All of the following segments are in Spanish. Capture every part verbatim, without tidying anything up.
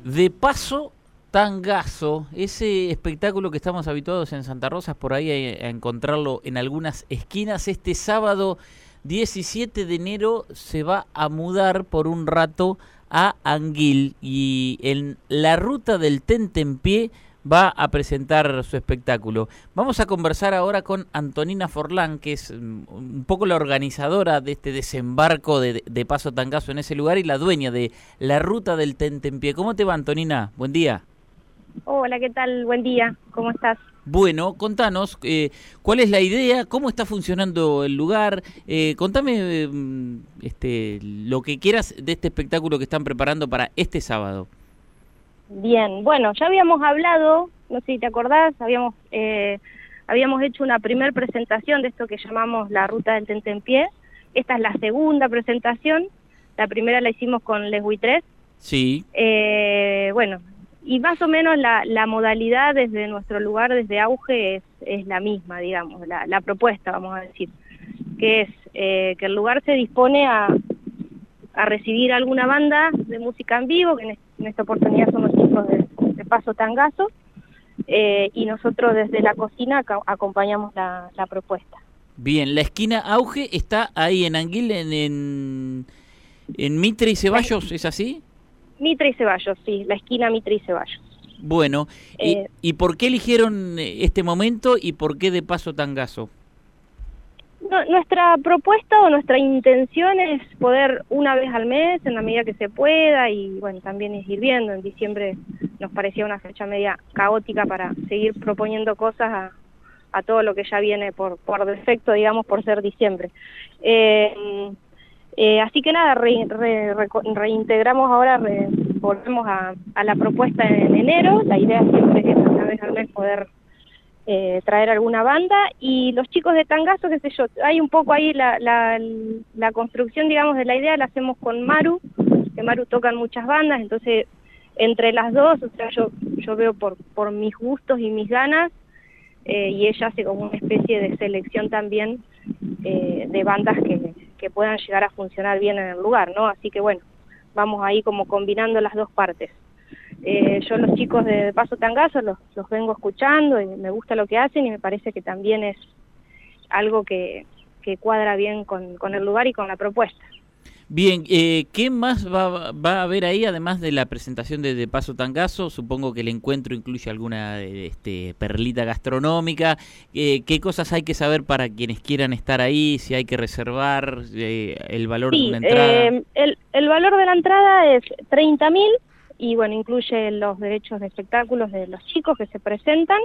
De paso, Tangazo, ese espectáculo que estamos habituados en Santa Rosa, por ahí a, a encontrarlo en algunas esquinas, este sábado diecisiete de enero se va a mudar por un rato a Anguil y en la ruta del Tentempié va a presentar su espectáculo. Vamos a conversar ahora con Antonina Forlán, que es un poco la organizadora de este desembarco de, de Paso Tangazo en ese lugar y la dueña de la ruta del Tentempié. ¿Cómo te va, Antonina? Buen día. Hola, ¿qué tal? Buen día. ¿Cómo estás? Bueno, contanos, eh, ¿cuál es la idea? ¿Cómo está funcionando el lugar? Eh, contame eh, este, lo que quieras de este espectáculo que están preparando para este sábado. Bien, bueno, ya habíamos hablado, no sé si te acordás, habíamos eh, habíamos hecho una primer presentación de esto que llamamos la Ruta del Tentempié. Esta es la segunda presentación, la primera la hicimos con Les Buitres. Sí. Eh, bueno, y más o menos la, la modalidad desde nuestro lugar, desde Auge, es, es la misma, digamos, la, la propuesta, vamos a decir, que es eh, que el lugar se dispone a, a recibir alguna banda de música en vivo, que en, en esta oportunidad son los chicos de, de Paso Tangazo, eh, y nosotros desde la cocina ac acompañamos la, la propuesta. Bien, la esquina Auge está ahí en Anguil, en, en, en Mitre y Ceballos, ¿es así? Mitre y Ceballos, sí, la esquina Mitre y Ceballos. Bueno, eh, ¿y, ¿y por qué eligieron este momento y por qué de Paso Tangazo? No, nuestra propuesta o nuestra intención es poder una vez al mes, en la medida que se pueda, y bueno, también es ir viendo. En diciembre nos parecía una fecha media caótica para seguir proponiendo cosas a, a todo lo que ya viene por, por defecto, digamos, por ser diciembre. Eh, eh, así que nada, re, re, re, reintegramos ahora, re, volvemos a, a la propuesta en enero. La idea siempre es una vez al mes poder Eh, traer alguna banda, y los chicos de Tangazo, qué sé yo, hay un poco ahí la, la, la construcción, digamos, de la idea la hacemos con Maru, que Maru tocan muchas bandas, entonces entre las dos, o sea, yo yo veo por, por mis gustos y mis ganas, eh, y ella hace como una especie de selección también eh, de bandas que, que puedan llegar a funcionar bien en el lugar, ¿no? Así que bueno, vamos ahí como combinando las dos partes. Eh, yo los chicos de Paso Tangazo los, los vengo escuchando y me gusta lo que hacen, y me parece que también es algo que, que cuadra bien con, con el lugar y con la propuesta. Bien, eh, ¿qué más va, va a haber ahí además de la presentación de, de Paso Tangazo? Supongo que el encuentro incluye alguna este, perlita gastronómica. Eh, ¿Qué cosas hay que saber para quienes quieran estar ahí? Si hay que reservar, eh, el valor Sí, de una entrada. Eh, el, el valor de la entrada es treinta mil, y bueno, incluye los derechos de espectáculos de los chicos que se presentan,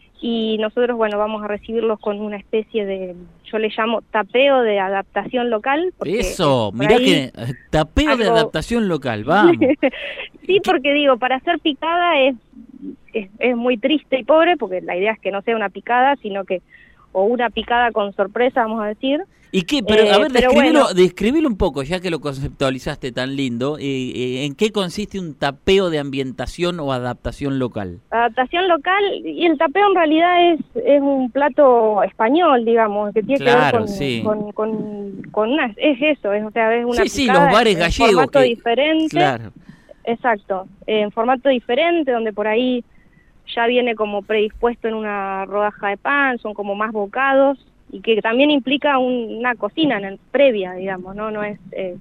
y nosotros, bueno, vamos a recibirlos con una especie de, yo le llamo tapeo de adaptación local. Eso, mirá que tapeo algo... de adaptación local, vamos. Sí, porque digo, para hacer picada es, es, es muy triste y pobre, porque la idea es que no sea una picada, sino que, o una picada con sorpresa, vamos a decir. ¿Y qué? Pero, eh, a ver, pero describilo, bueno, describilo un poco, ya que lo conceptualizaste tan lindo. Eh, eh, ¿En qué consiste un tapeo de ambientación o adaptación local? Adaptación local, y el tapeo en realidad es, es un plato español, digamos, que tiene Claro, que ver con, sí. con, con, con una, es eso, es, o sea, es una sí, sí, picada los bares en, gallegos. en formato que... diferente. Claro. Exacto, en formato diferente, donde por ahí ya viene como predispuesto en una rodaja de pan, son como más bocados, y que también implica un, una cocina en el, previa, digamos, ¿no? No es eh,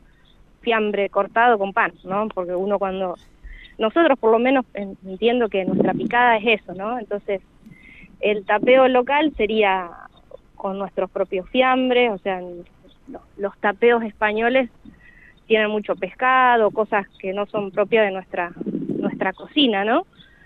fiambre cortado con pan, ¿no? Porque uno cuando... Nosotros por lo menos entiendo que nuestra picada es eso, ¿no? Entonces, el tapeo local sería con nuestros propios fiambres, o sea, los, los tapeos españoles tienen mucho pescado, cosas que no son propias de nuestra, nuestra cocina, ¿no?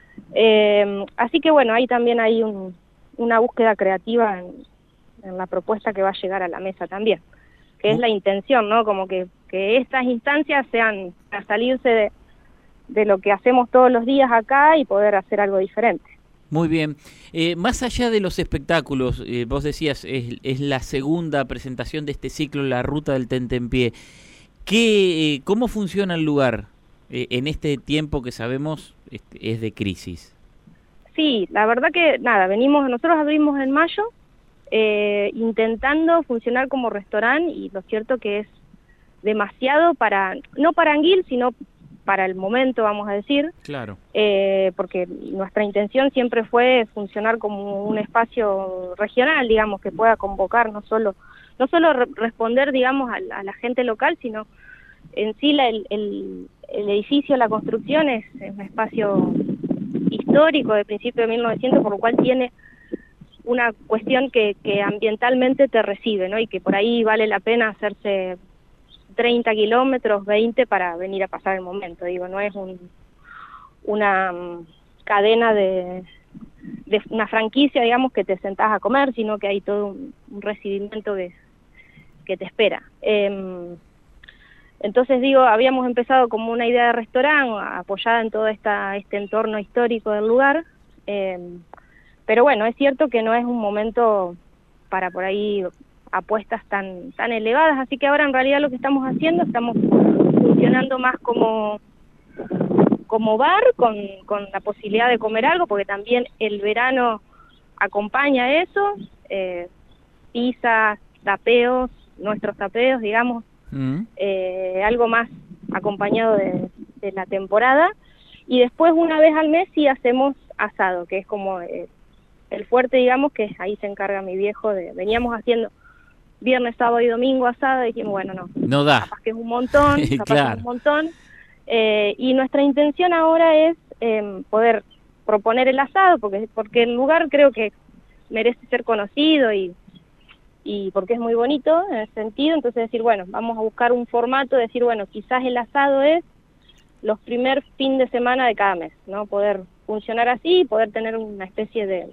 Eh, así que bueno, ahí también hay un, una búsqueda creativa en, en la propuesta que va a llegar a la mesa también, que es la intención, ¿no? Como que, que estas instancias sean para salirse de, de lo que hacemos todos los días acá y poder hacer algo diferente. Muy bien. Eh, más allá de los espectáculos, eh, vos decías, es, es la segunda presentación de este ciclo, La Ruta del Tentempié. ¿Qué, eh, ¿Cómo funciona el lugar eh, en este tiempo que sabemos este, es de crisis? Sí, la verdad que nada, venimos, nosotros abrimos en mayo, eh, intentando funcionar como restaurante, y lo cierto que es demasiado para, no para Anguil, sino para el momento, vamos a decir. Claro. Eh, porque nuestra intención siempre fue funcionar como un espacio regional, digamos, que pueda convocar no solo no solo re responder, digamos, a la, a la gente local, sino en sí la, el, el, el edificio, la construcción es, es un espacio histórico de principio de mil novecientos, por lo cual tiene una cuestión que, que ambientalmente te recibe, ¿no? Y que por ahí vale la pena hacerse treinta kilómetros, veinte para venir a pasar el momento. Digo, no es un, una um, cadena de, de una franquicia, digamos, que te sentás a comer, sino que hay todo un, un recibimiento que, que te espera. Eh, entonces, digo, habíamos empezado como una idea de restaurante apoyada en todo esta, este entorno histórico del lugar, eh, pero bueno, es cierto que no es un momento para por ahí apuestas tan tan elevadas, así que ahora en realidad lo que estamos haciendo, estamos funcionando más como como bar, con, con la posibilidad de comer algo, porque también el verano acompaña eso, eh, pizzas, tapeos, nuestros tapeos, digamos, mm. eh, algo más acompañado de, de la temporada, y después una vez al mes sí hacemos asado, que es como eh, el fuerte, digamos, que ahí se encarga mi viejo de, veníamos haciendo viernes, sábado y domingo asado, y dijimos, bueno, no, no da. Capaz que es un montón, capaz claro. que es un montón, eh, y nuestra intención ahora es eh, poder proponer el asado, porque porque el lugar creo que merece ser conocido, y, y porque es muy bonito en ese sentido, entonces decir, bueno, vamos a buscar un formato, decir, bueno, quizás el asado es los primer fin de semana de cada mes, ¿no? Poder funcionar así, poder tener una especie de...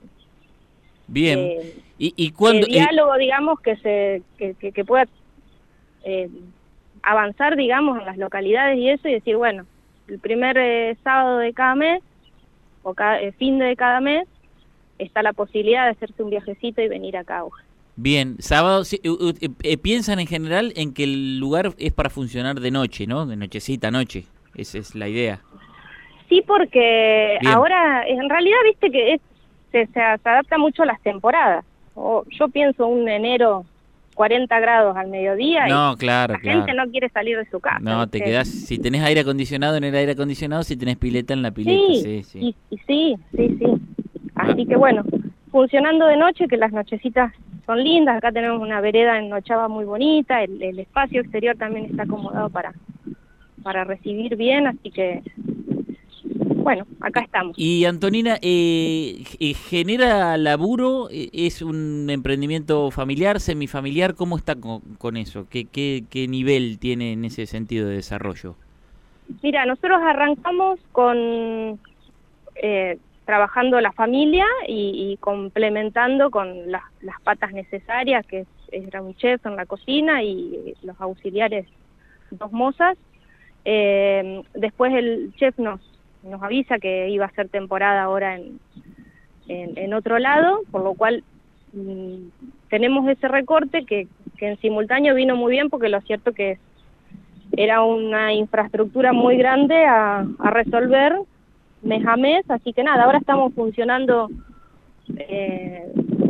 Bien. Eh, ¿Y, y cuándo, de diálogo, eh, digamos, que se que, que, que pueda eh, avanzar, digamos, en las localidades y eso, y decir, bueno, el primer eh, sábado de cada mes, o cada eh, fin de cada mes, está la posibilidad de hacerse un viajecito y venir acá. Bien, sábado, sí, uh, uh, eh, piensan en general en que el lugar es para funcionar de noche, ¿no? De nochecita, noche, esa es la idea. Sí, porque Bien. Ahora, en realidad, viste que es Se, se, se adapta mucho a las temporadas. O, yo pienso un enero cuarenta grados al mediodía no, y claro, la claro. gente no quiere salir de su casa. No, te ¿viste? quedás, si tenés aire acondicionado en el aire acondicionado, si tenés pileta en la pileta, sí, sí, sí. Y, y sí, sí, sí. Así ah. que bueno, funcionando de noche, que las nochecitas son lindas, acá tenemos una vereda en Nochaba muy bonita, el, el espacio exterior también está acomodado para, para recibir bien, así que... Bueno, acá estamos. Y Antonina, eh, ¿genera laburo? ¿Es un emprendimiento familiar, semifamiliar? ¿Cómo está con, con eso? ¿Qué, qué, ¿Qué nivel tiene en ese sentido de desarrollo? Mira, nosotros arrancamos con eh, trabajando la familia y, y complementando con las, las patas necesarias, que es, era un chef en la cocina y los auxiliares, dos mozas. Eh, después el chef nos nos avisa que iba a ser temporada ahora en, en, en otro lado, por lo cual mmm, tenemos ese recorte que, que en simultáneo vino muy bien, porque lo cierto que era una infraestructura muy grande a, a resolver mes a mes, así que nada, ahora estamos funcionando eh,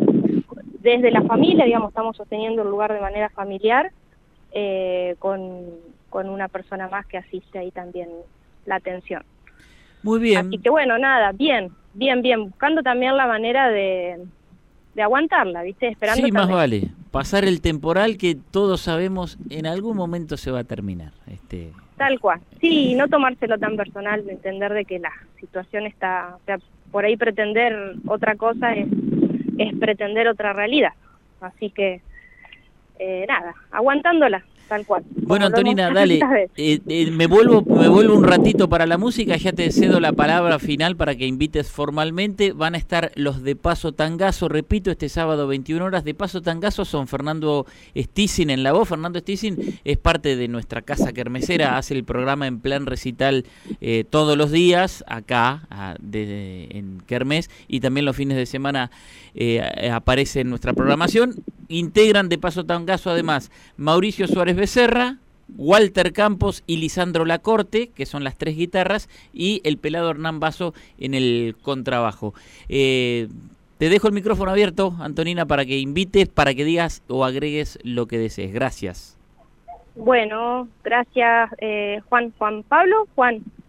desde la familia, digamos, estamos sosteniendo el lugar de manera familiar, eh, con, con una persona más que asiste ahí también la atención. Muy bien. Así que bueno, nada, bien, bien, bien, buscando también la manera de, de aguantarla, ¿viste? Esperando sí, más también. vale, pasar el temporal que todos sabemos en algún momento se va a terminar. Este... Tal cual, sí, no tomárselo tan personal, de entender de que la situación está, o sea, por ahí pretender otra cosa es, es pretender otra realidad, así que, eh, nada, aguantándola. Tal cual. Bueno, Antonina, dale, eh, eh, me vuelvo me vuelvo un ratito para la música, ya te cedo la palabra final para que invites formalmente. Van a estar los de Paso Tangazo, repito, este sábado veintiuna horas. De Paso Tangazo son Fernando Stissin en la voz. Fernando Stissin es parte de nuestra casa kermesera, hace el programa en plan recital eh, todos los días acá a, de, en Kermés, y también los fines de semana eh, aparece en nuestra programación. Integran de Paso Tangazo además Mauricio Suárez Becerra, Walter Campos y Lisandro Lacorte, que son las tres guitarras, y el pelado Hernán Basso en el contrabajo. Eh, te dejo el micrófono abierto, Antonina, para que invites, para que digas o agregues lo que desees. Gracias. Bueno, gracias, eh, Juan. Juan Pablo, Juan.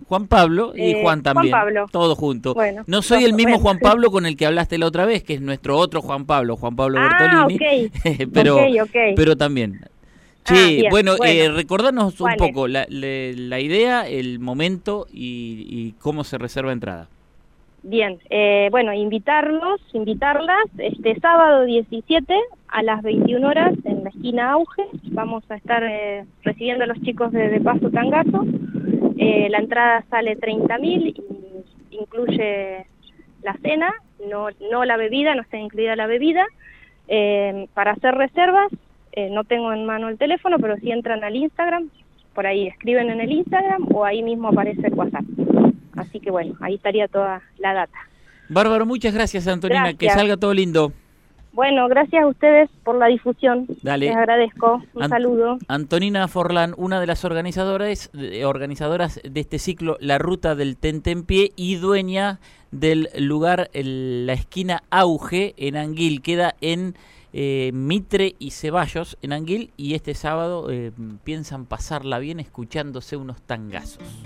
Juan Pablo y Eh, Juan también. Juan Pablo. Todo junto. Bueno, no soy dos- el mismo bueno. Juan Pablo con el que hablaste la otra vez, que es nuestro otro Juan Pablo, Juan Pablo Ah, Bertolini. ok. pero, Ok, ok. pero también. Ah, Sí, bien, bueno, bueno. Eh, recordanos un ¿Cuál es? poco la, le- la idea, el momento y, y cómo se reserva entrada. Bien, eh, bueno, invitarlos, invitarlas, este sábado diecisiete a las veintiuna horas en la esquina Auge, vamos a estar eh, recibiendo a los chicos de, de Paso Tangazo, eh, la entrada sale treinta mil y incluye la cena, no, no la bebida, no está incluida la bebida. Eh, para hacer reservas, eh, no tengo en mano el teléfono, pero si entran al Instagram, por ahí escriben en el Instagram o ahí mismo aparece el WhatsApp. Así que bueno, ahí estaría toda la data. Bárbaro, muchas gracias, Antonina, Gracias. que salga todo lindo. Bueno, gracias a ustedes por la difusión. Dale. Les agradezco. Un Ant- saludo. Antonina Forlán, una de las organizadoras, eh, organizadoras de este ciclo La Ruta del Tentempié y dueña del lugar el- La Esquina Auge en Anguil. Queda en eh, Mitre y Ceballos en Anguil y este sábado eh, piensan pasarla bien escuchándose unos tangazos.